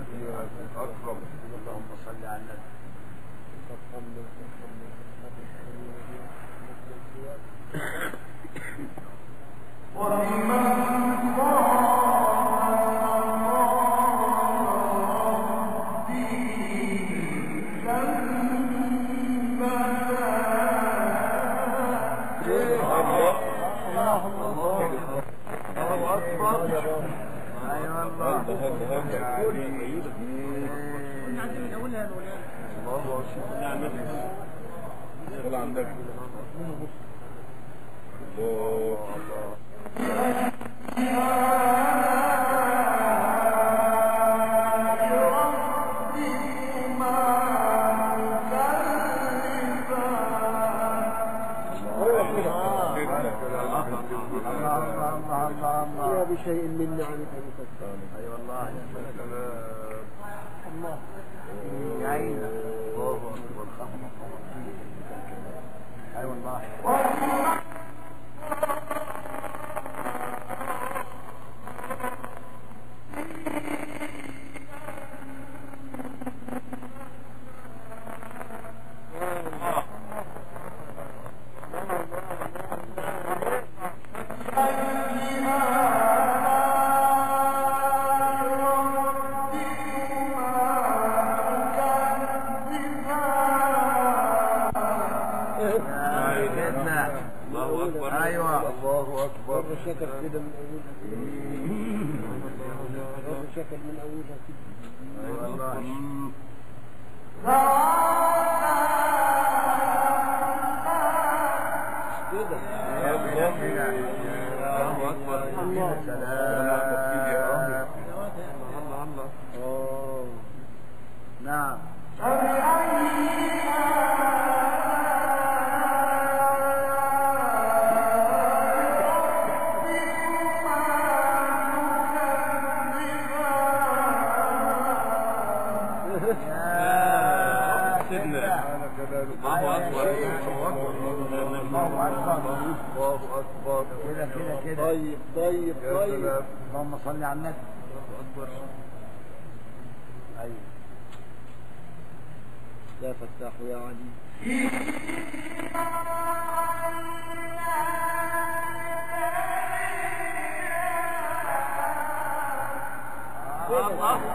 أكرم. اللهم صل على النبي. بشيء من نعمك المفسرة. اي والله يا الله يا عيني. الله اكبر. اي والله. شكل كده من أولها شكل من أولها كده. أي والله. كده. الله أكبر. الله الله. نعم. الله أكبر. كده طيب اللهم صل على النبي. الله أكبر. أيوه يا فتاح يا علي. الله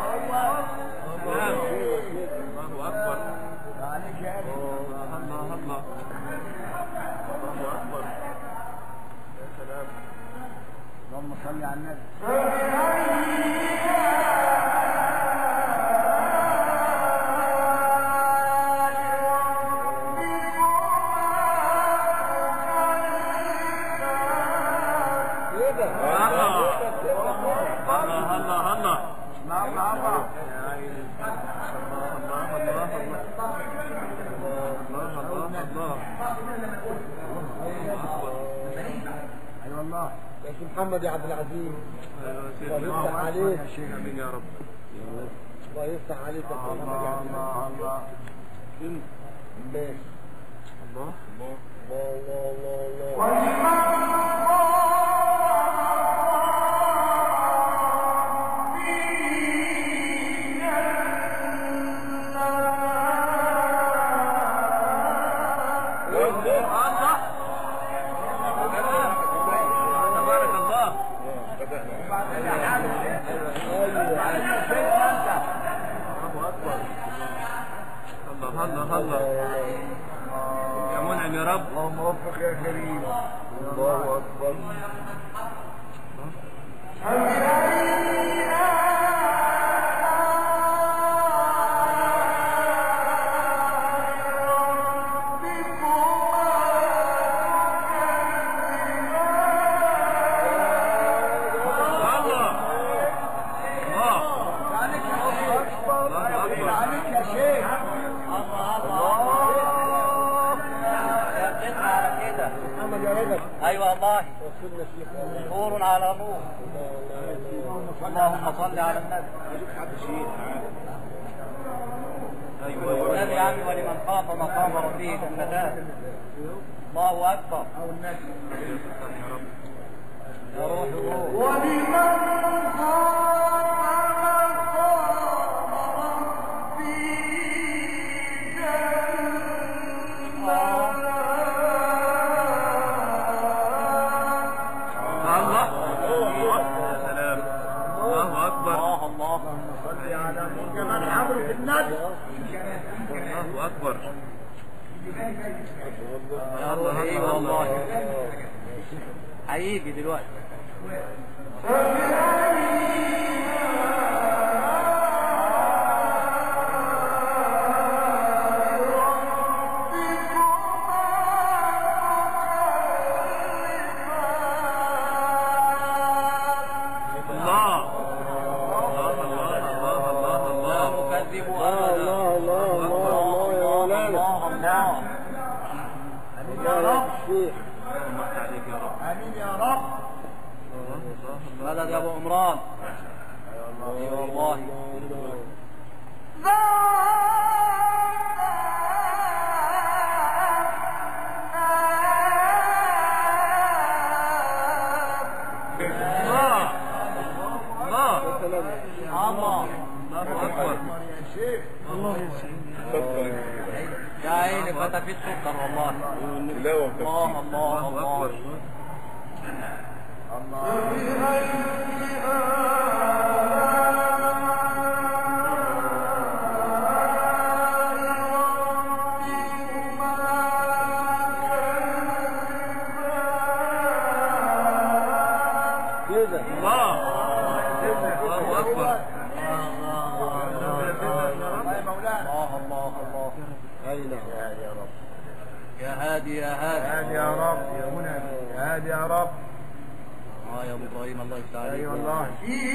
أكبر. عليك يا أبي. الله أكبر. يا سلام. اللهم صل على النبي. محمد يا عبد العزيز. الله يفتح عليك يا شيخ. امين يا رب. الله يفتح عليك يا محمد يا عبد العزيز. الله الله يا منعم يا رب. اللهم وفق يا كريم. الله أكبر. ايوه والله. نور على نور. اللهم صل على النبي. النبي عمي ولمن خاف مقام ربه جنتان. الله اكبر. يا روح ولمن خاف مقام كمان حضرة النبي. الله أكبر. ايوه والله هيجي دلوقتي. آمين يا رب. مدد يا ابو عمران. اي والله. يا عيني فتفيت سكر والله. الله الله الله. يا هادي يا هادي. هادي يا رب يا منى. يا هادي يا رب. يا ابو ابراهيم الله يفتح عليك. اي والله.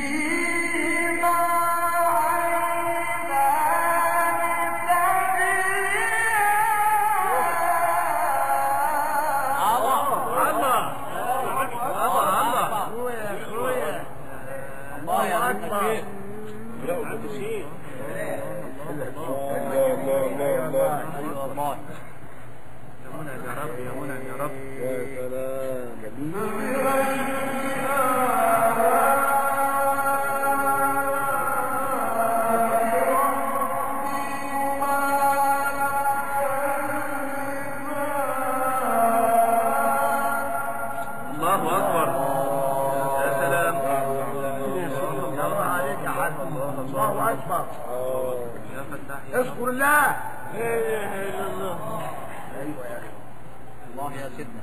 اذكر الله. ايوه يا اخي. الله يا سيدنا.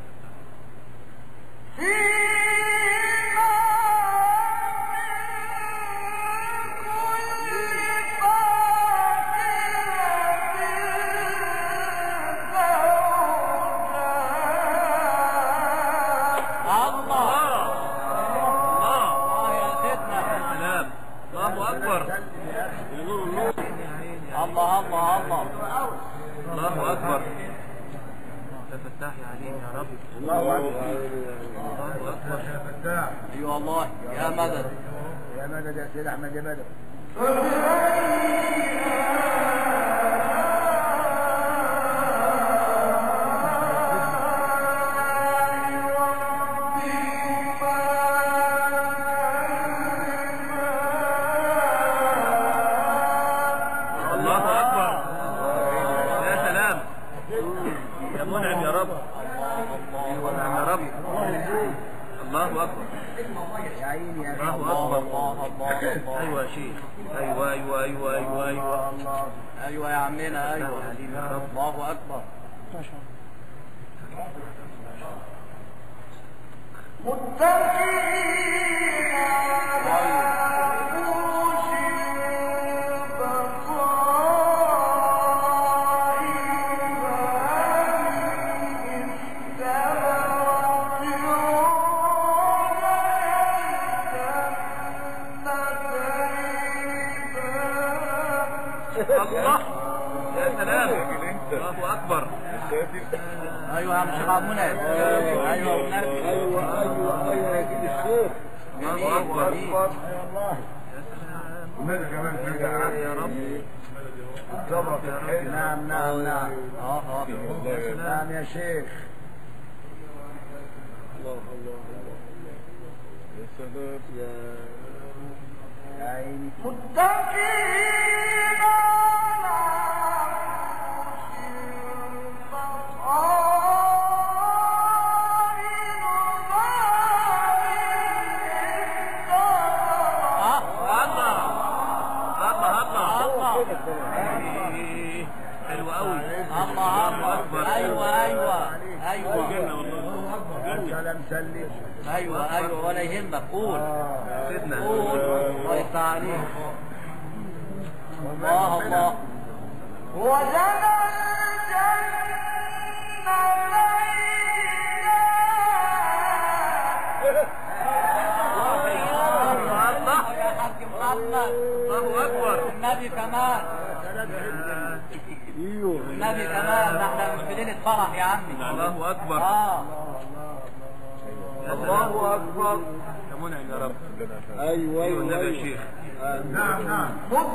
الله أكبر. يا فتاح يا عليم يا رب. الله أكبر. الله أكبر يا فتاح. اي والله. يا مدد يا مدد يا سيد أحمد يا مدد. الله أكبر. يا عيني يا الله أكبر. أيوة يا شيخ. أيوة أيوة أيوة أيوة أيوة. ايوه يا عمنا ايوه. الله اكبر. الله يا سلام. الله أكبر. ايوه يا شيخ عبد المنعم. ايوه ايوه يا سيدي الشيخ. الله أكبر. والله. وماذا كمان يا رب. صبرك يا رب. نعم نعم نعم. نعم يا شيخ. الله الله الله يا سلام يا عيني. حلو قوي. الله اكبر. ايوه ايوه ولا يهمك. قول سيدنا قول. الله يفتح عليك. الله وجنى الله اكبر. النبي كمان. النبي كمان. احنا مش في ليله فرح يا عمي. الله اكبر. الله اكبر. يا منعم يا رب. ايوه النبي يا شيخ. نعم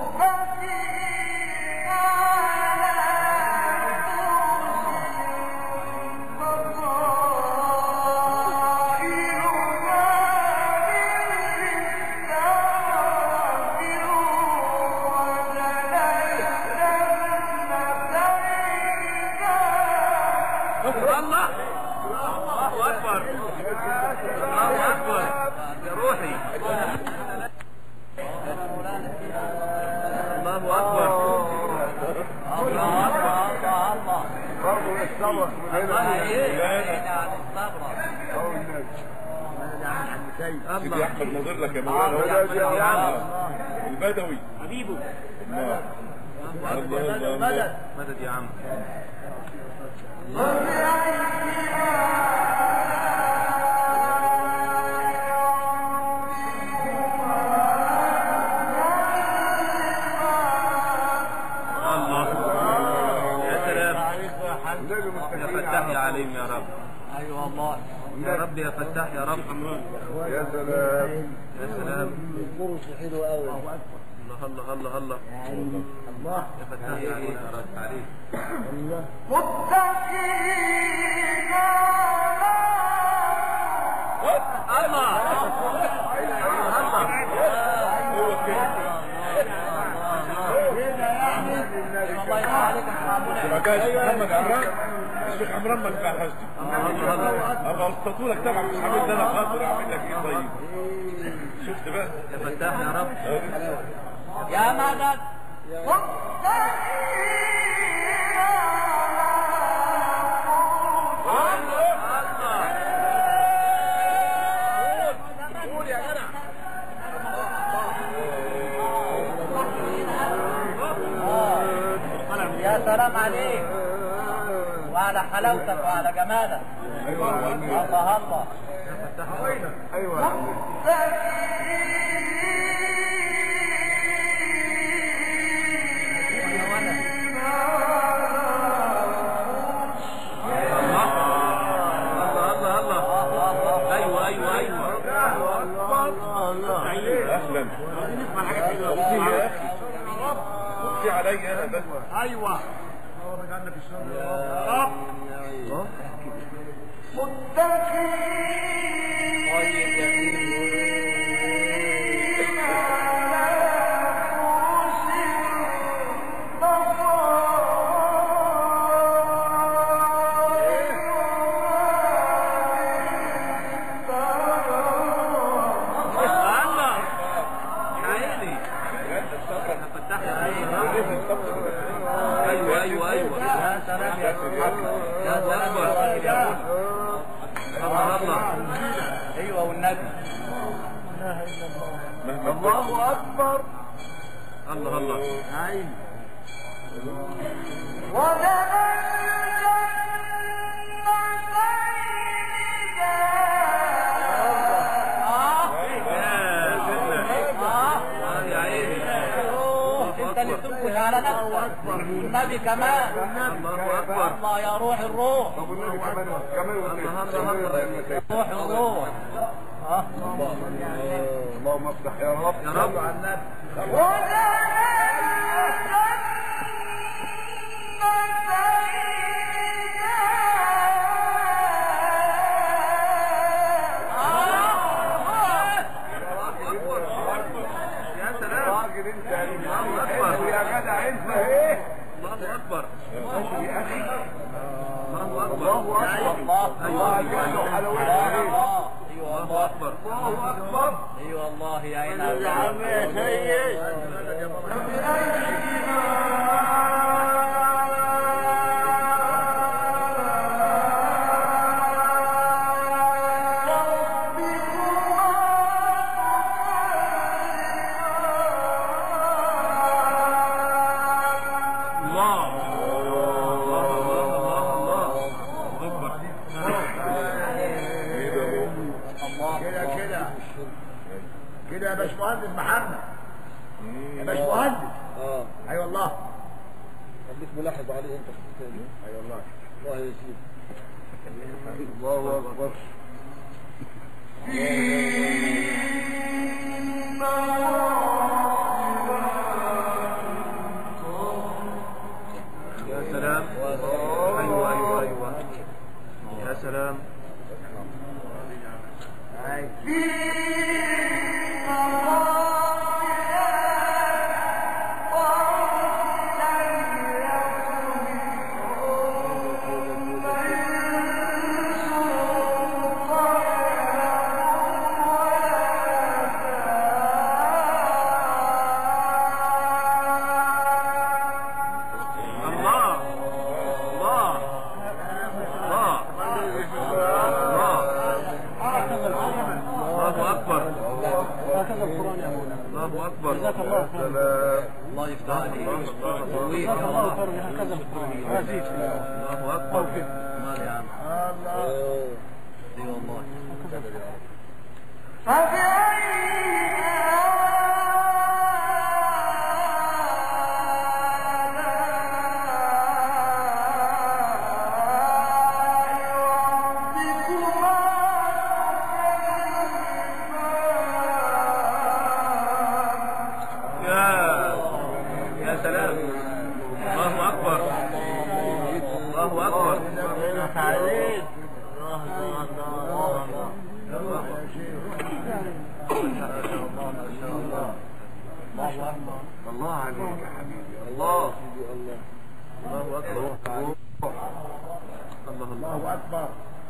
الله اكبر. الله اكبر يا روحي. الله اكبر. الله برضه الصبر سيدي احمد ناظر لك يا مولانا. البدوي حبيبه. مدد يا عم. يا فتاح يا عليم يا رب. ايوه الله يا رب يا فتاح يا رب. يا سلام يا سلام. الكرسي حلو قوي. الله الله الله الله يا فتاح يا عليم يا رب عليك. ما كانش محمد عمران الشيخ عمران ما نفعهاش دي. ابقى اسطول لك طبعا مش عامل ده انا خاطر اعمل لك ايه طيب. شفت بقى يا فتاح يا رب. يا مدد. يا سلام عليك وعلى حلاوتك وعلى جمالك. الله الله. ايوه اهلا. وفي علي انا بس. ايوه رجعنا في الشر يا رب. ايوه والنبي. الله اكبر. الله الله. عين انت اللي بتنكش على نفسك. النبي كمان. الله اكبر. الله يا روح الروح. روح الروح. اللهم افتح يا رب يا رب. على النبي. يا سلام. راجل انت الله اكبر. يا جدع انت ايه. الله اكبر. يا اخي الله اكبر. الله ايوه الله اكبر. ايوه الله يا عيني. يا عم يا سيد اي والله. خليك ملاحظ عليه انت في الثاني. اي والله. الله يزيد. الله اكبر. يا سلام. ايوه ايوه ايوه. يا سلام. الله اكبر. جزاك الله خير. الله يفتح عليك. الله اكبر. هكذا القران. الله اكبر. مال يا عم. الله. اي والله. الله عليك يا حبيبي. الله الله. الله اكبر. الله الله اكبر.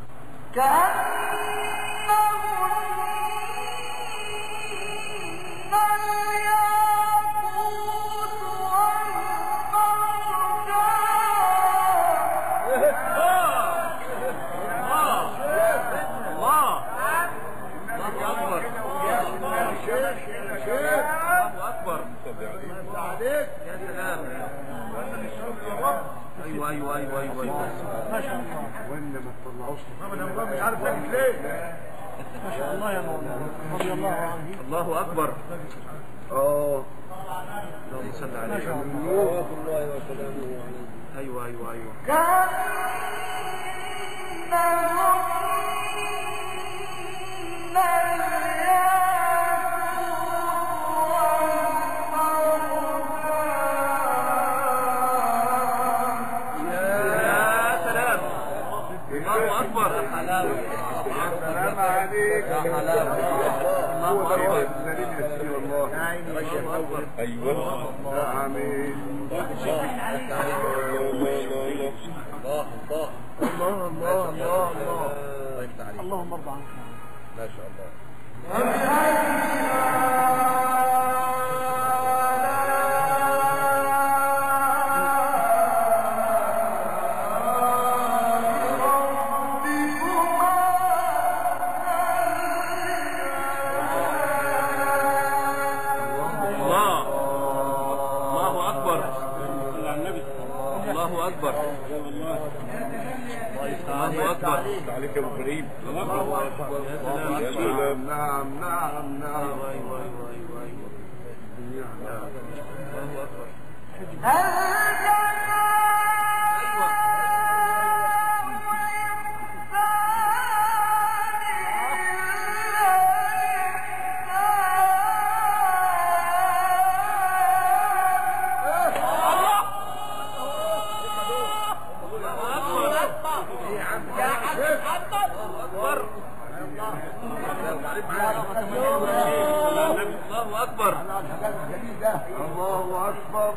ايوه ايوه ايوه ايوه. ما شاء الله. ولا ما تطلعوش محمد مش عارف لك ليه. ما شاء الله يا مولانا رضي الله عنه. الله اكبر. اللهم صل على محمد. الله وسلامه عليه. ايوه ايوه ايوه. السلام عليك يا حلاوة. الله اكبر. ايوه امين. الله الله الله الله الله. اللهم ارضى عنك. ما شاء الله. الله اكبر. الله اكبر. عليك يا ابو كريم. الله اكبر. يا سلام. نعم نعم نعم. ايوه ايوه ايوه ايوه. الله اكبر. الله اكبر. الله اكبر.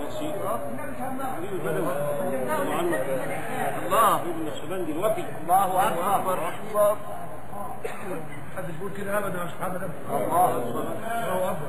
الله اكبر. حد يقول كده ابدا يا اصحاب النبي. الله اكبر. الله اكبر.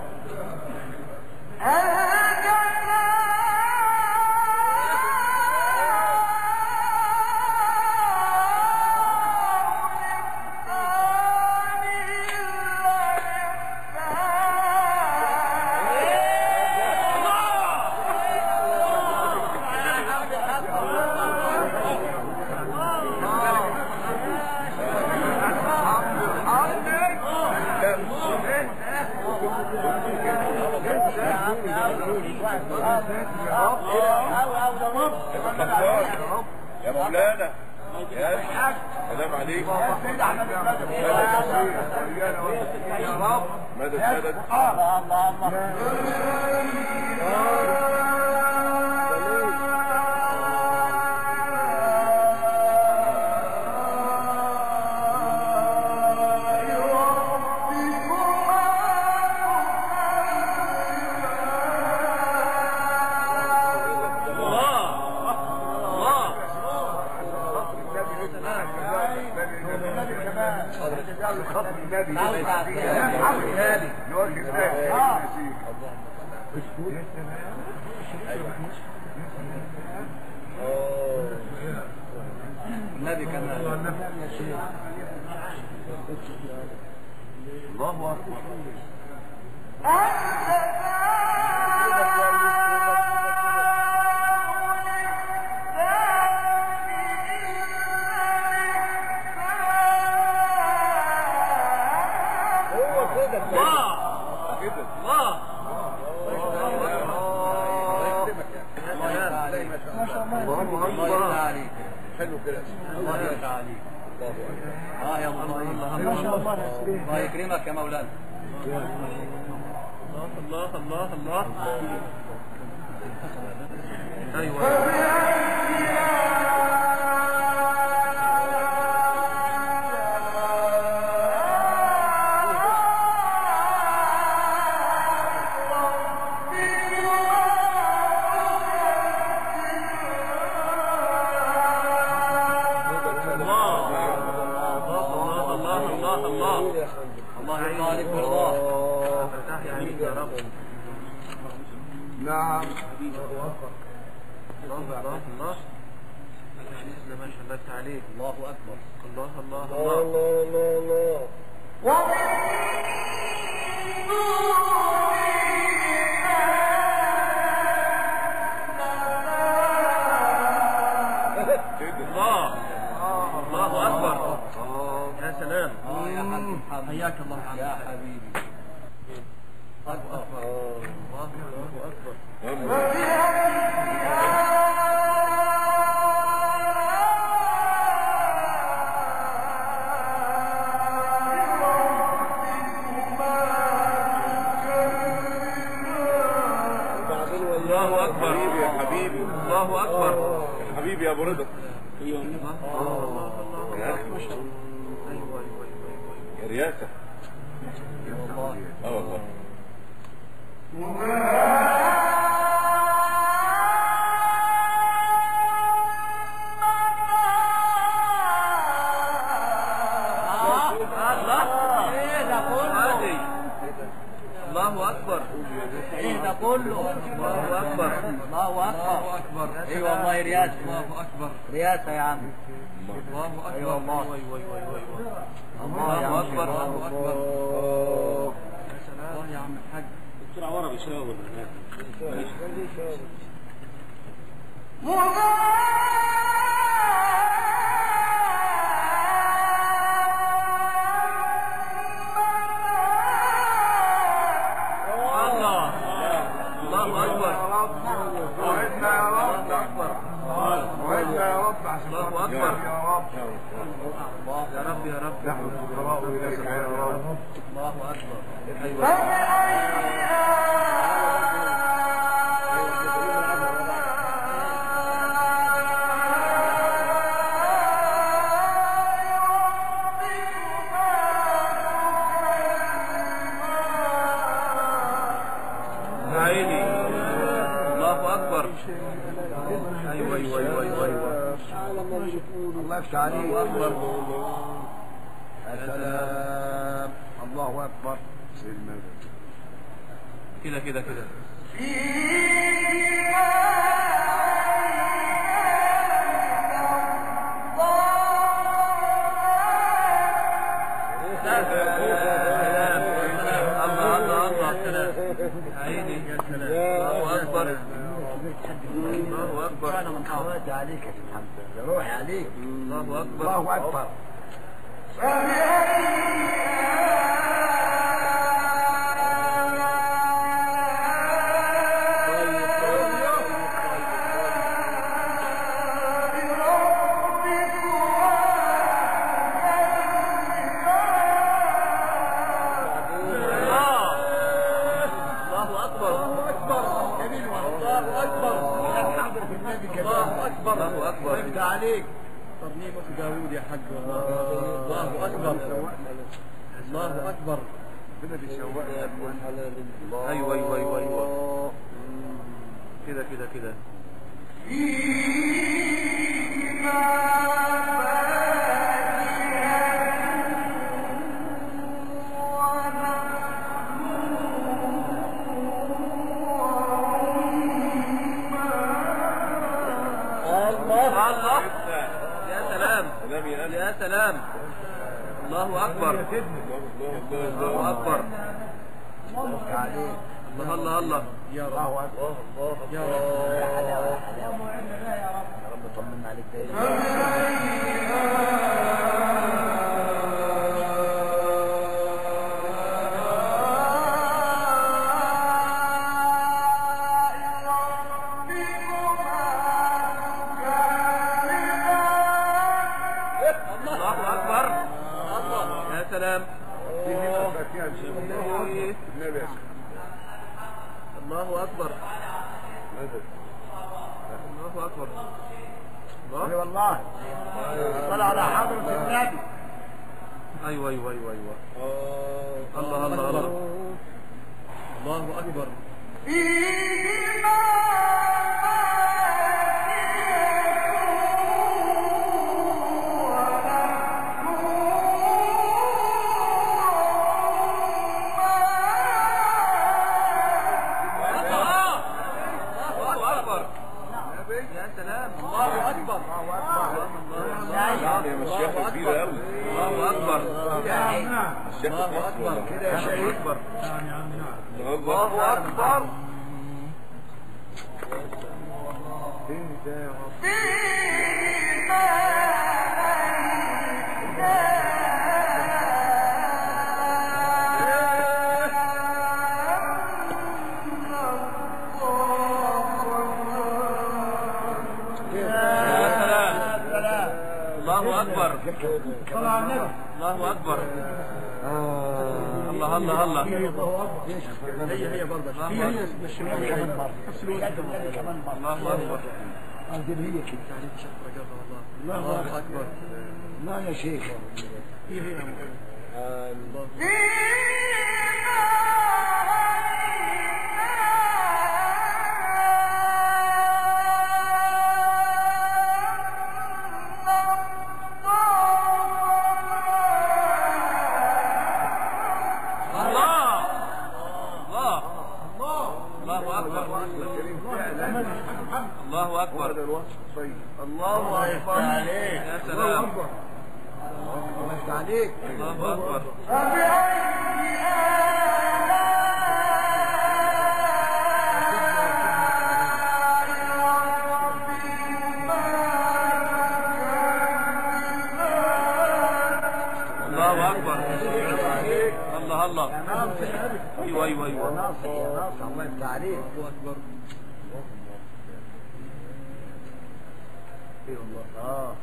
يا مولانا يا سلام عليك مدد مدد النبي كان الله أكبر حلو كده الله يرضى عليك يا الله ما شاء الله الله يكرمك يا مولانا الله الله الله ايوه الله يرضى عليك والله ارتاح يا حبيبي يا رب نعم الله الله الله ما شاء الله عليك الله اكبر الله الله الله الله الله الله الله اكبر يا سلام يا حبيبي حياك الله يا حبيبي الله اكبر الله اكبر حبيبي يا حبيبي الله اكبر حبيبي يا ابو رضا يا رياسه والله الله اكبر ايه ده كله الله اكبر الله اكبر ايوه والله رياسه الله اكبر رياسه يا عم الله اكبر ايوه الله الله اكبر الله اكبر يا سلام يا عم الحاج بسرعه ورا بيشاور الله اكبر يا رب يا رب نحن الفقراء اليك يا رب الله اكبر ايوه عيني الله اكبر ايوه ايوه ايوه ايوه الله يفتح عليك يا سلام الله اكبر كده كده كده عيني يا سلام الله اكبر الله اكبر انا من حوادي عليك يا سبحان الله يا روحي عليك الله اكبر الله اكبر الله أكبر. الله أكبر. الله أكبر. افتح عليك. ترنيمة داوود يا حاج. الله أكبر. الله أكبر. ربنا بيشوقنا يا اخوان. أيوة أيوة أيوة أيوة. كده كده كده. الله. يا سلام يا سلام. الله أكبر. الله أكبر. افتح عليك. الله الله الله. يا رب. الله اكبر. يا رب. يا رب طمنا عليك دايما. الله أكبر. يا سلام. الله أكبر. الله أكبر. اي والله. طلع على حضرة النبي. أيوة أيوة أيوة أيوة. الله الله الله. الله أكبر. يا سلام. الله أكبر. الشيخ كبيرة أوي. الله أكبر. الشيخ الله أكبر. كده يا شيخ. أكبر. الله أكبر. الله أكبر. الله أكبر. الله الله الله. هي برضه. الله أكبر. الله أكبر. لا يا شيخ. الله أكبر. الله أكبر. يا سلام. الله يفتح عليك. الله أكبر. الله أكبر. الله الله. أيوة أيوة أيوة. ناصر يا ناصر. الله يفتح عليك. الله أكبر. اي والله.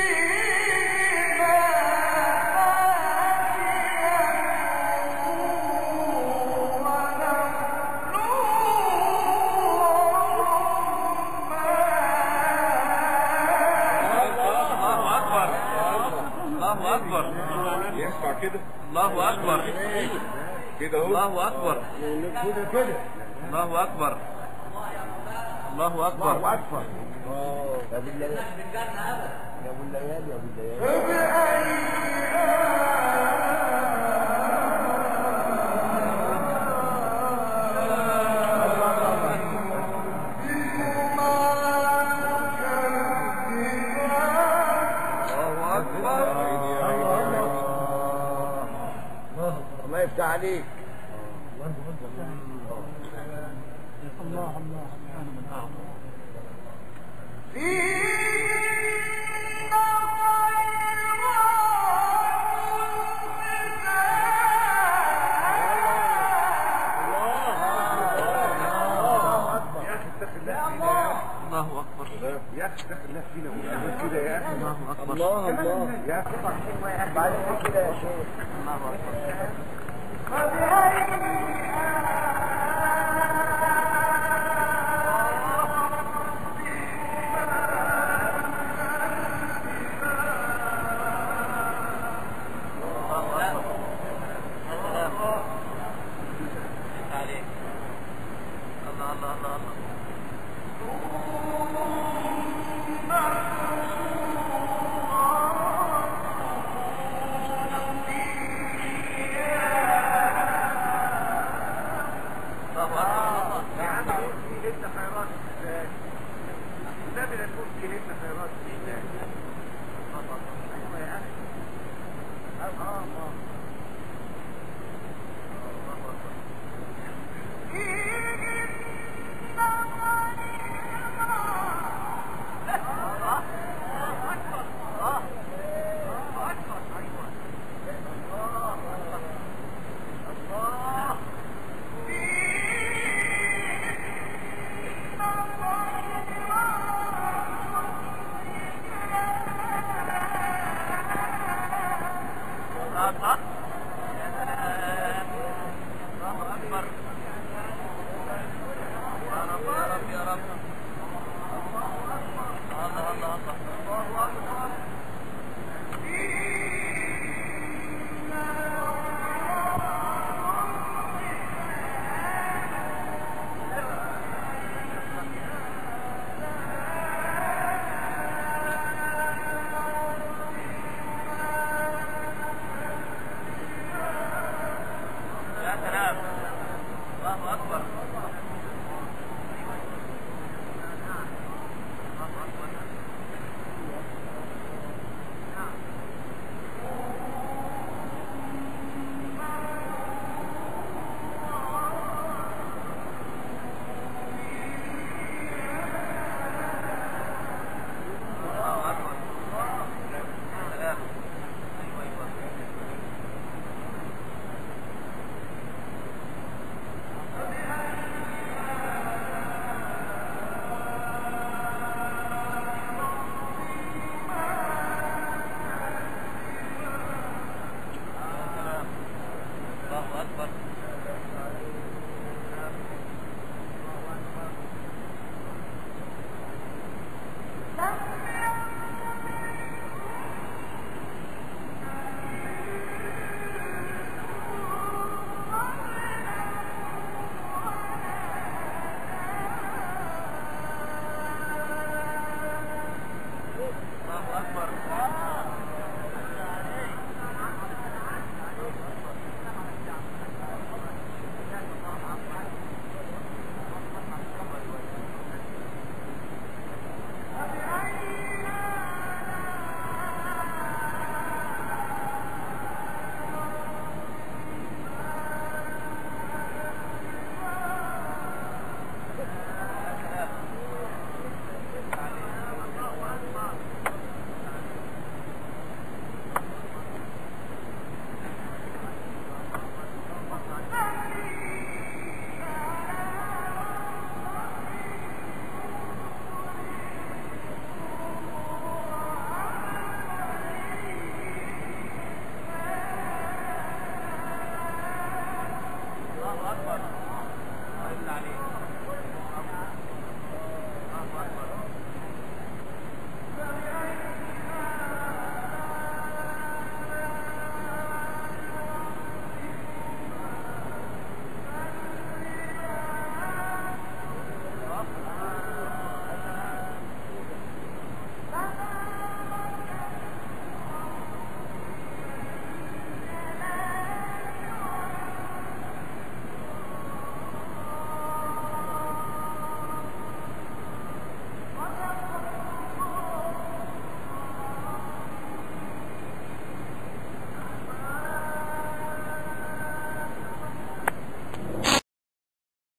الله أكبر. ينفع كده؟ الله أكبر. كده اهو. الله أكبر. كده كده. الله أكبر. الله أكبر. الله اكبر. يا ابو الليالي. يا ابو الليالي. يا ابو الليالي. الله يفتح عليك. الله الله سبحانه وتعالى. الله أكبر. يا اخي اتق الله فينا ونعمل كده يا اخي. الله أكبر. الله الله يا اخي بعدين كده يا شيخ. الله أكبر. عامل المفتي هنا في راس